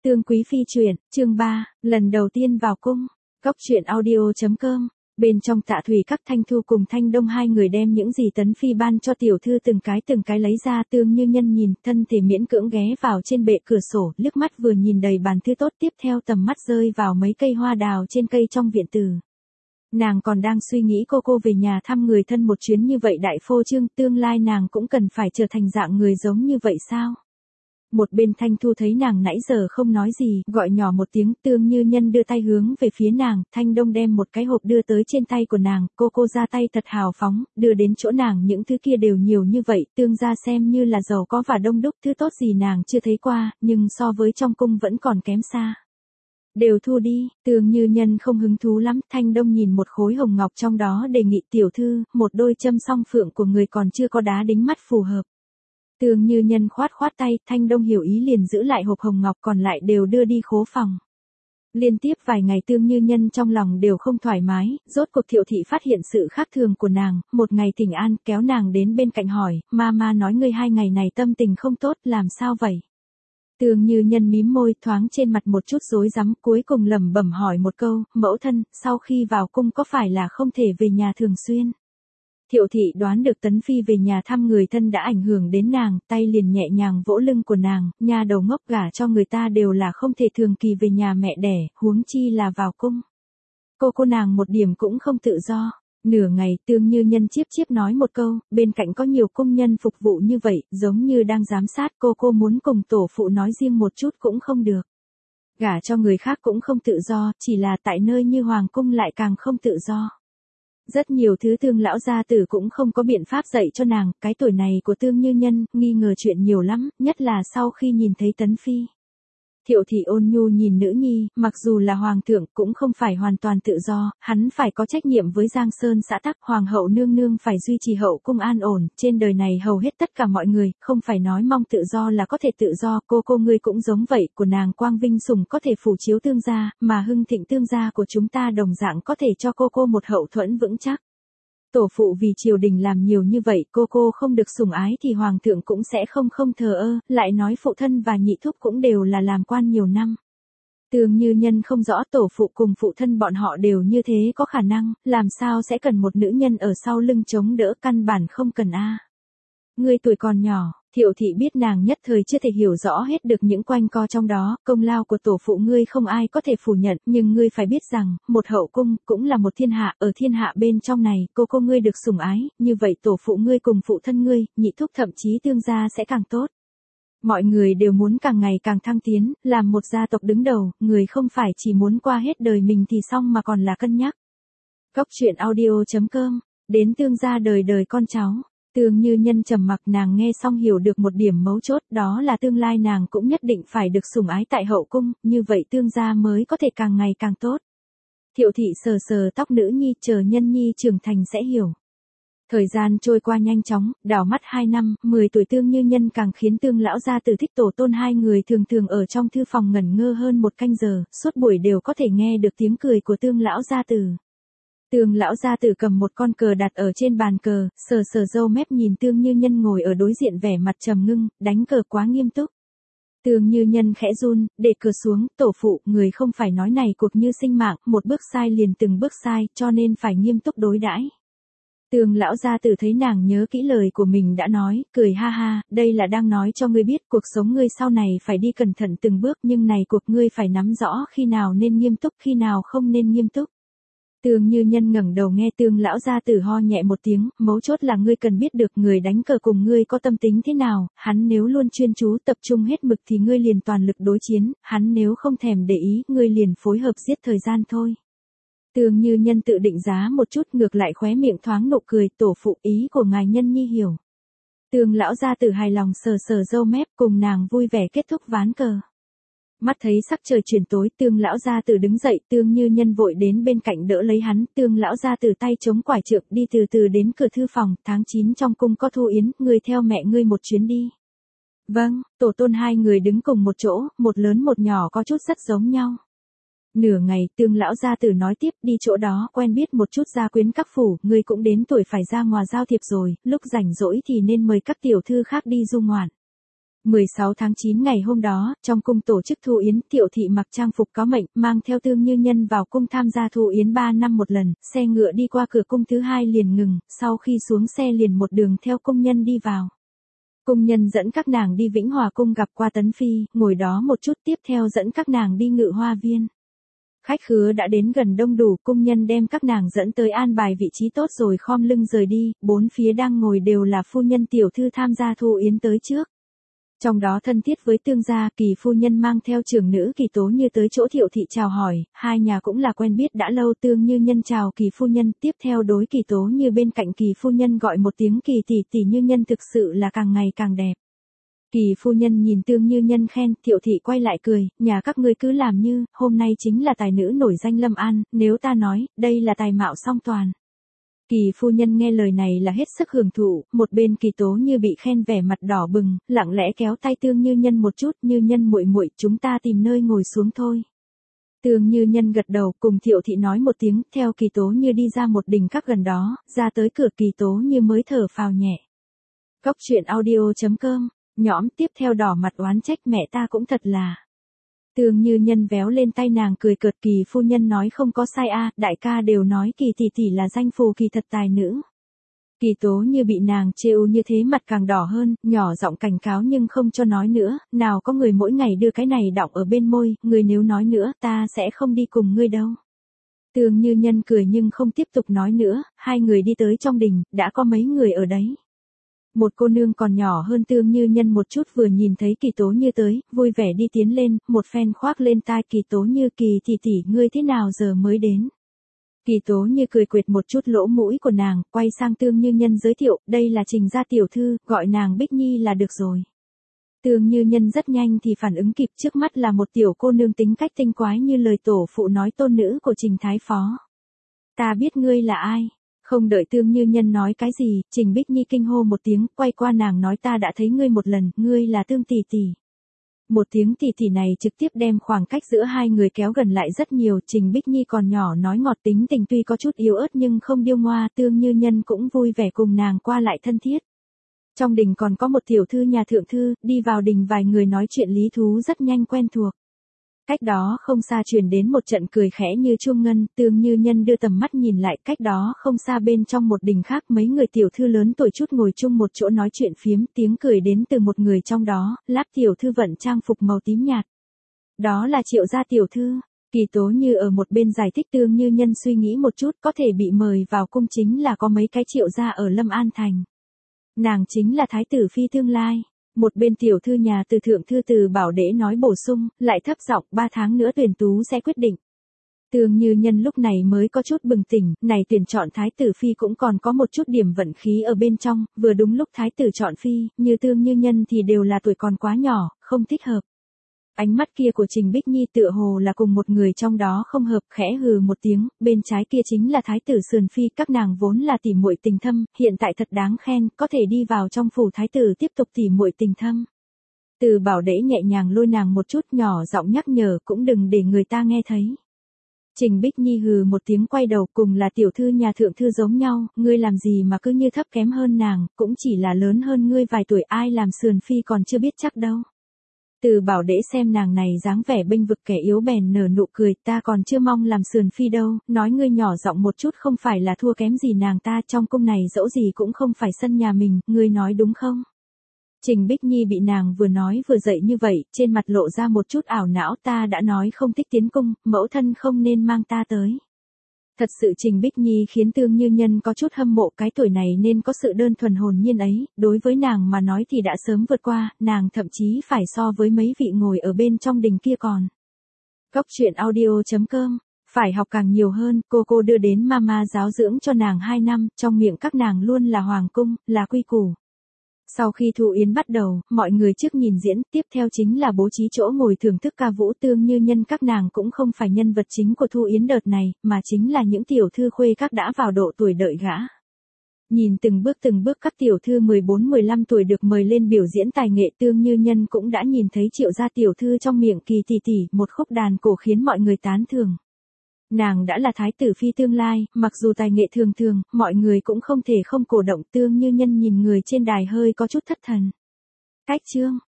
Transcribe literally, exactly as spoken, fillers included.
Tương Quý Phi truyện, chương ba, lần đầu tiên vào cung. Cốc truyện audio chấm com. Bên trong Tạ Thủy các Thanh Thu cùng Thanh Đông hai người đem những gì Tấn Phi ban cho tiểu thư từng cái từng cái lấy ra. Tương Như Nhân nhìn, thân thể miễn cưỡng ghé vào trên bệ cửa sổ, liếc mắt vừa nhìn đầy bàn thư tốt, tiếp theo tầm mắt rơi vào mấy cây hoa đào trên cây trong viện tử. Nàng còn đang suy nghĩ cô cô về nhà thăm người thân một chuyến như vậy đại phô trương, tương lai nàng cũng cần phải trở thành dạng người giống như vậy sao? Một bên Thanh Thu thấy nàng nãy giờ không nói gì, gọi nhỏ một tiếng. Tương Như Nhân đưa tay hướng về phía nàng, Thanh Đông đem một cái hộp đưa tới trên tay của nàng, cô cô ra tay thật hào phóng, đưa đến chỗ nàng những thứ kia đều nhiều như vậy, tương gia xem như là giàu có và đông đúc, thứ tốt gì nàng chưa thấy qua, nhưng so với trong cung vẫn còn kém xa. Đều thu đi. Tương Như Nhân không hứng thú lắm. Thanh Đông nhìn một khối hồng ngọc trong đó, đề nghị tiểu thư, một đôi châm song phượng của người còn chưa có đá đính mắt phù hợp. Tương Như Nhân khoát khoát tay, Thanh Đông hiểu ý liền giữ lại hộp hồng ngọc còn lại đều đưa đi khố phòng. Liên tiếp vài ngày Tương Như Nhân trong lòng đều không thoải mái, rốt cuộc Thiệu thị phát hiện sự khác thường của nàng, một ngày thỉnh an, kéo nàng đến bên cạnh hỏi, mama nói ngươi hai ngày này tâm tình không tốt, làm sao vậy? Tương Như Nhân mím môi, thoáng trên mặt một chút rối rắm, cuối cùng lẩm bẩm hỏi một câu, mẫu thân, sau khi vào cung có phải là không thể về nhà thường xuyên? Thiệu thị đoán được Tấn Phi về nhà thăm người thân đã ảnh hưởng đến nàng, tay liền nhẹ nhàng vỗ lưng của nàng, nhà đầu ngốc, gả cho người ta đều là không thể thường kỳ về nhà mẹ đẻ, huống chi là vào cung. Cô cô nàng một điểm cũng không tự do. Nửa ngày Tương Như Nhân chiếp chiếp nói một câu, bên cạnh có nhiều công nhân phục vụ như vậy, giống như đang giám sát, cô cô muốn cùng tổ phụ nói riêng một chút cũng không được. Gả cho người khác cũng không tự do, chỉ là tại nơi như hoàng cung lại càng không tự do. Rất nhiều thứ Tương lão gia tử cũng không có biện pháp dạy cho nàng, cái tuổi này của Tương Như Nhân, nghi ngờ chuyện nhiều lắm, nhất là sau khi nhìn thấy Tấn Phi. Thiệu thị ôn nhu nhìn nữ nhi, mặc dù là hoàng thượng cũng không phải hoàn toàn tự do, hắn phải có trách nhiệm với Giang Sơn xã tắc, hoàng hậu nương nương phải duy trì hậu cung an ổn, trên đời này hầu hết tất cả mọi người, không phải nói mong tự do là có thể tự do, cô cô ngươi cũng giống vậy, của nàng quang vinh sủng có thể phủ chiếu tương gia, mà hưng thịnh tương gia của chúng ta đồng dạng có thể cho cô cô một hậu thuẫn vững chắc. Tổ phụ vì triều đình làm nhiều như vậy, cô cô không được sủng ái thì hoàng thượng cũng sẽ không không thờ ơ, lại nói phụ thân và nhị thúc cũng đều là làm quan nhiều năm. Tương Như Nhân không rõ tổ phụ cùng phụ thân bọn họ đều như thế có khả năng, làm sao sẽ cần một nữ nhân ở sau lưng chống đỡ, căn bản không cần a. À. Ngươi tuổi còn nhỏ. Thiệu thị biết nàng nhất thời chưa thể hiểu rõ hết được những quanh co trong đó, công lao của tổ phụ ngươi không ai có thể phủ nhận, nhưng ngươi phải biết rằng, một hậu cung, cũng là một thiên hạ, ở thiên hạ bên trong này, cô cô ngươi được sủng ái, như vậy tổ phụ ngươi cùng phụ thân ngươi, nhị thúc thậm chí tương gia sẽ càng tốt. Mọi người đều muốn càng ngày càng thăng tiến, làm một gia tộc đứng đầu, người không phải chỉ muốn qua hết đời mình thì xong mà còn là cân nhắc. Cốc truyện audio chấm com, đến tương gia đời đời con cháu. Tương Như Nhân trầm mặc, nàng nghe xong hiểu được một điểm mấu chốt, đó là tương lai nàng cũng nhất định phải được sủng ái tại hậu cung, như vậy tương gia mới có thể càng ngày càng tốt. Thiệu thị sờ sờ tóc nữ nhi, chờ Nhân nhi trưởng thành sẽ hiểu. Thời gian trôi qua nhanh chóng, đảo mắt hai năm, mười tuổi Tương Như Nhân càng khiến Tương lão gia tử thích, tổ tôn hai người thường thường ở trong thư phòng ngẩn ngơ hơn một canh giờ, suốt buổi đều có thể nghe được tiếng cười của Tương lão gia tử. Tương lão gia tử cầm một con cờ đặt ở trên bàn cờ, sờ sờ râu mép nhìn Tương Như Nhân ngồi ở đối diện vẻ mặt trầm ngưng, đánh cờ quá nghiêm túc. Tương Như Nhân khẽ run, để cờ xuống, tổ phụ, người không phải nói này cuộc như sinh mạng, một bước sai liền từng bước sai, cho nên phải nghiêm túc đối đãi. Tương lão gia tử thấy nàng nhớ kỹ lời của mình đã nói, cười ha ha, đây là đang nói cho ngươi biết cuộc sống ngươi sau này phải đi cẩn thận từng bước, nhưng này cuộc ngươi phải nắm rõ khi nào nên nghiêm túc, khi nào không nên nghiêm túc. Tương Như Nhân ngẩng đầu nghe Tương lão gia tử ho nhẹ một tiếng, mấu chốt là ngươi cần biết được người đánh cờ cùng ngươi có tâm tính thế nào, hắn nếu luôn chuyên chú tập trung hết mực thì ngươi liền toàn lực đối chiến, hắn nếu không thèm để ý, ngươi liền phối hợp giết thời gian thôi. Tương Như Nhân tự định giá một chút, ngược lại khóe miệng thoáng nụ cười, tổ phụ, ý của ngài Nhân nhi hiểu. Tương lão gia tử hài lòng sờ sờ râu mép, cùng nàng vui vẻ kết thúc ván cờ. Mắt thấy sắc trời chuyển tối, Tương lão gia tử đứng dậy, Tương Như Nhân vội đến bên cạnh đỡ lấy hắn, Tương lão gia tử tay chống quải trượng đi từ từ đến cửa thư phòng, tháng chín trong cung có thu yến, ngươi theo mẹ ngươi một chuyến đi. Vâng, tổ tôn hai người đứng cùng một chỗ, một lớn một nhỏ có chút rất giống nhau. Nửa ngày, Tương lão gia tử nói tiếp, đi chỗ đó, quen biết một chút gia quyến các phủ, ngươi cũng đến tuổi phải ra ngoài giao thiệp rồi, lúc rảnh rỗi thì nên mời các tiểu thư khác đi du ngoạn. mười sáu tháng chín ngày hôm đó, trong cung tổ chức thu yến, Thiệu thị mặc trang phục có mệnh, mang theo Tương Như Nhân vào cung tham gia thu yến ba năm một lần, xe ngựa đi qua cửa cung thứ hai liền ngừng, sau khi xuống xe liền một đường theo cung nhân đi vào. Cung nhân dẫn các nàng đi Vĩnh Hòa cung gặp qua Tấn Phi, ngồi đó một chút, tiếp theo dẫn các nàng đi Ngự Hoa viên. Khách khứa đã đến gần đông đủ, cung nhân đem các nàng dẫn tới an bài vị trí tốt rồi khom lưng rời đi, bốn phía đang ngồi đều là phu nhân tiểu thư tham gia thu yến tới trước. Trong đó thân thiết với Tương gia, Kỳ phu nhân mang theo trưởng nữ Kỳ Tố Như tới chỗ Thiệu thị chào hỏi, hai nhà cũng là quen biết đã lâu. Tương Như Nhân chào Kỳ phu nhân, tiếp theo đối Kỳ Tố Như bên cạnh Kỳ phu nhân gọi một tiếng Kỳ tỷ tỷ, Như Nhân thực sự là càng ngày càng đẹp. Kỳ phu nhân nhìn Tương Như Nhân khen, Thiệu thị quay lại cười, nhà các ngươi cứ làm như, hôm nay chính là tài nữ nổi danh Lâm An, nếu ta nói, đây là tài mạo song toàn. Kỳ phu nhân nghe lời này là hết sức hưởng thụ, một bên Kỳ Tố Như bị khen vẻ mặt đỏ bừng, lặng lẽ kéo tay Tương Như Nhân một chút, Như Nhân muội muội, chúng ta tìm nơi ngồi xuống thôi. Tương Như Nhân gật đầu, cùng Thiệu thị nói một tiếng, theo Kỳ Tố Như đi ra một đình các gần đó, ra tới cửa Kỳ Tố Như mới thở phào nhẹ. Cốc truyện audio chấm com, nhõm tiếp theo đỏ mặt oán trách mẹ ta cũng thật là. Tương Như Nhân véo lên tay nàng cười cợt, Kỳ phu nhân nói không có sai a, đại ca đều nói Kỳ tỷ tỷ là danh phù kỳ thật tài nữ. Kỳ Tố Như bị nàng trêu như thế mặt càng đỏ hơn, nhỏ giọng cảnh cáo nhưng không cho nói nữa, nào có người mỗi ngày đưa cái này đọng ở bên môi, người nếu nói nữa ta sẽ không đi cùng ngươi đâu. Tương Như Nhân cười nhưng không tiếp tục nói nữa, hai người đi tới trong đình, đã có mấy người ở đấy. Một cô nương còn nhỏ hơn Tương Như Nhân một chút vừa nhìn thấy Kỳ Tố Như tới, vui vẻ đi tiến lên, một phen khoác lên tai Kỳ Tố Như, Kỳ tỷ tỷ, ngươi thế nào giờ mới đến? Kỳ Tố Như cười quệt một chút lỗ mũi của nàng, quay sang Tương Như Nhân giới thiệu, đây là Trình gia tiểu thư, gọi nàng Bích Nhi là được rồi. Tương Như Nhân rất nhanh thì phản ứng kịp, trước mắt là một tiểu cô nương tính cách tinh quái như lời tổ phụ nói tôn nữ của Trình Thái Phó. Ta biết ngươi là ai? Không đợi Tương Như Nhân nói cái gì, Trình Bích Nhi kinh hô một tiếng, quay qua nàng nói ta đã thấy ngươi một lần, ngươi là Tương tỷ tỷ. Một tiếng tỷ tỷ này trực tiếp đem khoảng cách giữa hai người kéo gần lại rất nhiều, Trình Bích Nhi còn nhỏ nói ngọt, tính tình tuy có chút yếu ớt nhưng không điêu ngoa, Tương Như Nhân cũng vui vẻ cùng nàng qua lại thân thiết. Trong đình còn có một tiểu thư nhà thượng thư, đi vào đình vài người nói chuyện lý thú rất nhanh quen thuộc. Cách đó không xa truyền đến một trận cười khẽ như chuông ngân, Tương Như Nhân đưa tầm mắt nhìn lại, cách đó không xa bên trong một đình khác mấy người tiểu thư lớn tuổi chút ngồi chung một chỗ nói chuyện phiếm, tiếng cười đến từ một người trong đó, láp tiểu thư vận trang phục màu tím nhạt. Đó là Triệu gia tiểu thư. Kỳ Tố Như ở một bên giải thích, Tương Như Nhân suy nghĩ một chút, có thể bị mời vào cung chính là có mấy cái Triệu gia ở Lâm An Thành. Nàng chính là thái tử phi tương lai. Một bên tiểu thư nhà từ thượng thư Từ Bảo Đễ nói bổ sung, lại thấp giọng, ba tháng nữa tuyển tú sẽ quyết định. Tương Như Nhân lúc này mới có chút bừng tỉnh, này tuyển chọn thái tử phi cũng còn có một chút điểm vận khí ở bên trong, vừa đúng lúc thái tử chọn phi, như Tương Như Nhân thì đều là tuổi còn quá nhỏ, không thích hợp. Ánh mắt kia của Trình Bích Nhi tựa hồ là cùng một người trong đó không hợp, khẽ hừ một tiếng, bên trái kia chính là thái tử Sườn Phi, các nàng vốn là tỉ muội tình thâm, hiện tại thật đáng khen, có thể đi vào trong phủ thái tử tiếp tục tỉ muội tình thâm. Từ Bảo Đễ nhẹ nhàng lôi nàng một chút, nhỏ giọng nhắc nhở, cũng đừng để người ta nghe thấy. Trình Bích Nhi hừ một tiếng quay đầu, cùng là tiểu thư nhà thượng thư giống nhau, ngươi làm gì mà cứ như thấp kém hơn nàng, cũng chỉ là lớn hơn ngươi vài tuổi, ai làm Sườn Phi còn chưa biết chắc đâu. Từ Bảo Đễ xem nàng này dáng vẻ bênh vực kẻ yếu bèn nở nụ cười, ta còn chưa mong làm Sườn Phi đâu, nói ngươi nhỏ giọng một chút không phải là thua kém gì nàng ta, trong cung này dẫu gì cũng không phải sân nhà mình, ngươi nói đúng không? Trình Bích Nhi bị nàng vừa nói vừa dậy như vậy, trên mặt lộ ra một chút ảo não, ta đã nói không thích tiến cung, mẫu thân không nên mang ta tới. Thật sự Trình Bích Nhi khiến Tương Như Nhân có chút hâm mộ, cái tuổi này nên có sự đơn thuần hồn nhiên ấy, đối với nàng mà nói thì đã sớm vượt qua, nàng thậm chí phải so với mấy vị ngồi ở bên trong đình kia còn. Cốc truyện audio chấm com, phải học càng nhiều hơn, cô cô đưa đến mama giáo dưỡng cho nàng hai năm, trong miệng các nàng luôn là hoàng cung, là quy củ. Sau khi thu yến bắt đầu, mọi người trước nhìn diễn, tiếp theo chính là bố trí chỗ ngồi thưởng thức ca vũ. Tương Như Nhân các nàng cũng không phải nhân vật chính của thu yến đợt này, mà chính là những tiểu thư khuê các đã vào độ tuổi đợi gã. Nhìn từng bước từng bước các tiểu thư mười bốn mười lăm tuổi được mời lên biểu diễn tài nghệ, Tương Như Nhân cũng đã nhìn thấy Triệu gia tiểu thư trong miệng Kỳ tỷ tỷ, một khúc đàn cổ khiến mọi người tán thưởng. Nàng đã là thái tử phi tương lai, mặc dù tài nghệ thường thường, mọi người cũng không thể không cổ động. Tương Như Nhân nhìn người trên đài hơi có chút thất thần. Cách chương